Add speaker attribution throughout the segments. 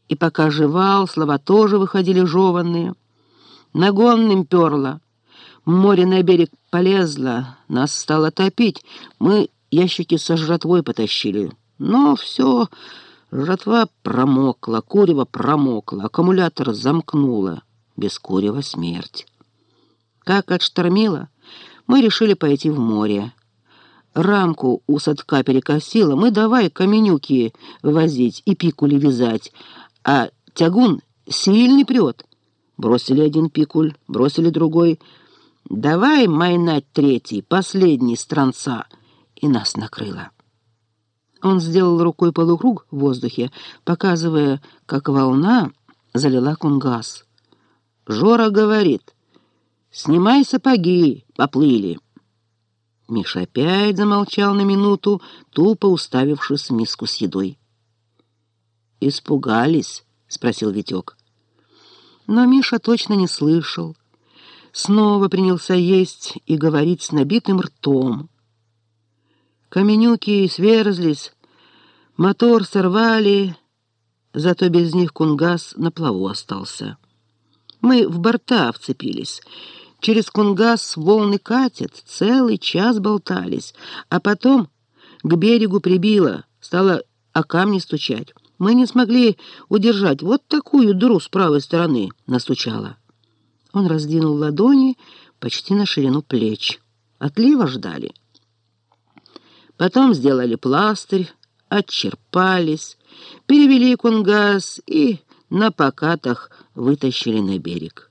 Speaker 1: И пока жевал, слова тоже выходили жеванные. Нагонным перло. Море на берег полезло, нас стало топить. Мы ящики со жратвой потащили. Но все, жратва промокла, курево промокло, аккумулятор замкнуло. Без курева смерть. Как отштормило, мы решили пойти в море. Рамку у садка перекосило, мы давай каменюки возить и пикули вязать, а тягун сильный прет. Бросили один пикуль, бросили другой. Давай майнать третий, последний с транса, и нас накрыло. Он сделал рукой полукруг в воздухе, показывая, как волна залила кунгас. Жора говорит: «Снимай сапоги, поплыли». Миша опять замолчал на минуту, тупо уставившись в миску с едой. «Испугались?» — спросил Витек. Но Миша точно не слышал. Снова принялся есть и говорить с набитым ртом. Каменюки сверзлись, мотор сорвали, зато без них кунгас на плаву остался. Мы в борта вцепились. Через кунгас волны катят, целый час болтались, а потом к берегу прибило, стало о камни стучать. Мы не смогли удержать, вот такую дыру с правой стороны настучало. Он раздвинул ладони почти на ширину плеч. Отлива ждали. Потом сделали пластырь, отчерпались, перевели кунгас и на покатах вытащили на берег.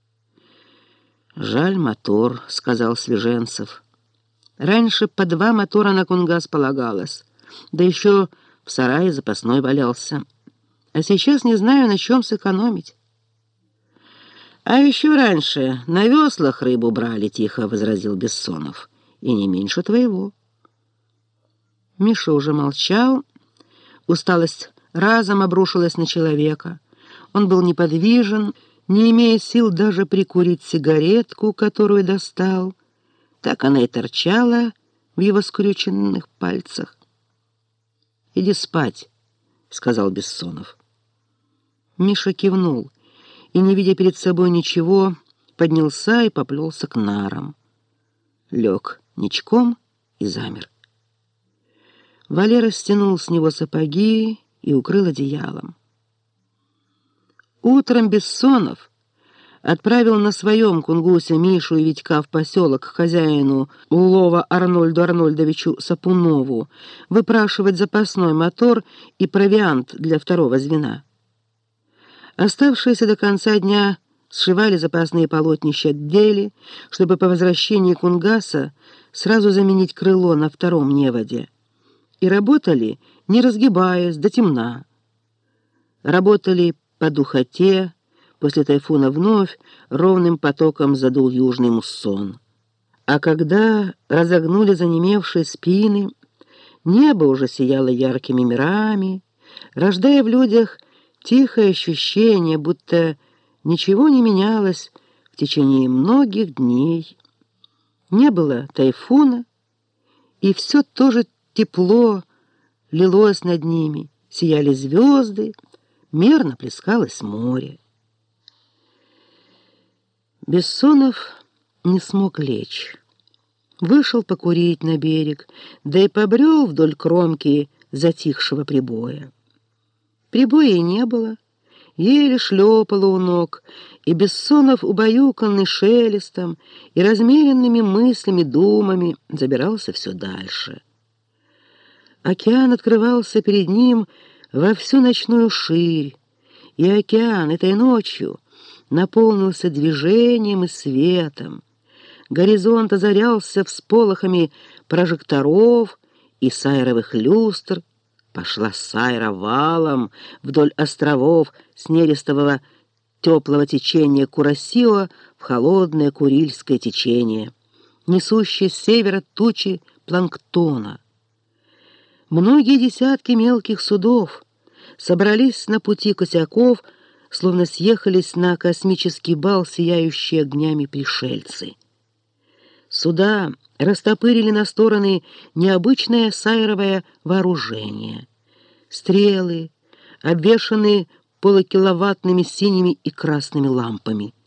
Speaker 1: «Жаль мотор», — сказал Свеженцев. «Раньше по 2 мотора на кунгас полагалось, да еще в сарае запасной валялся. А сейчас не знаю, на чем сэкономить». «А еще раньше на веслах рыбу брали», — тихо возразил Бессонов. «И не меньше твоего». Миша уже молчал. Усталость разом обрушилась на человека. Он был неподвижен, не имея сил даже прикурить сигаретку, которую достал. Так она и торчала в его скрюченных пальцах. «Иди спать», — сказал Бессонов. Миша кивнул и, не видя перед собой ничего, поднялся и поплелся к нарам. Лег ничком и замер. Валера стянул с него сапоги и укрыл одеялом. Утром Бессонов отправил на своем кунгусе Мишу и Витька в поселок к хозяину улова Арнольду Арнольдовичу Сапунову выпрашивать запасной мотор и провиант для 2-го звена. Оставшиеся до конца дня сшивали запасные полотнища отдели, чтобы по возвращении кунгаса сразу заменить крыло на 2-м неводе. И работали, не разгибаясь, до темна. Работали по духоте. После тайфуна вновь ровным потоком задул южный муссон. А когда разогнули занемевшие спины, небо уже сияло яркими мирами, рождая в людях тихое ощущение, будто ничего не менялось в течение многих дней. Не было тайфуна, и все тоже тепло лилось над ними, сияли звезды, мерно плескалось море. Бессонов не смог лечь. Вышел покурить на берег, да и побрел вдоль кромки затихшего прибоя. Прибоя и не было, еле шлепало у ног, и Бессонов, убаюканный шелестом и размеренными мыслями, думами, забирался все дальше. Океан открывался перед ним во всю ночную ширь, и океан этой ночью наполнился движением и светом. Горизонт озарялся всполохами прожекторов и сайровых люстр. Пошла сайра валом вдоль островов с нерестового теплого течения Курасио в холодное Курильское течение, несущее с севера тучи планктона. Многие десятки мелких судов собрались на пути косяков, словно съехались на космический бал сияющие огнями пришельцы. Суда растопырили на стороны необычное сайровое вооружение. Стрелы, обвешанные полукиловаттными синими и красными лампами.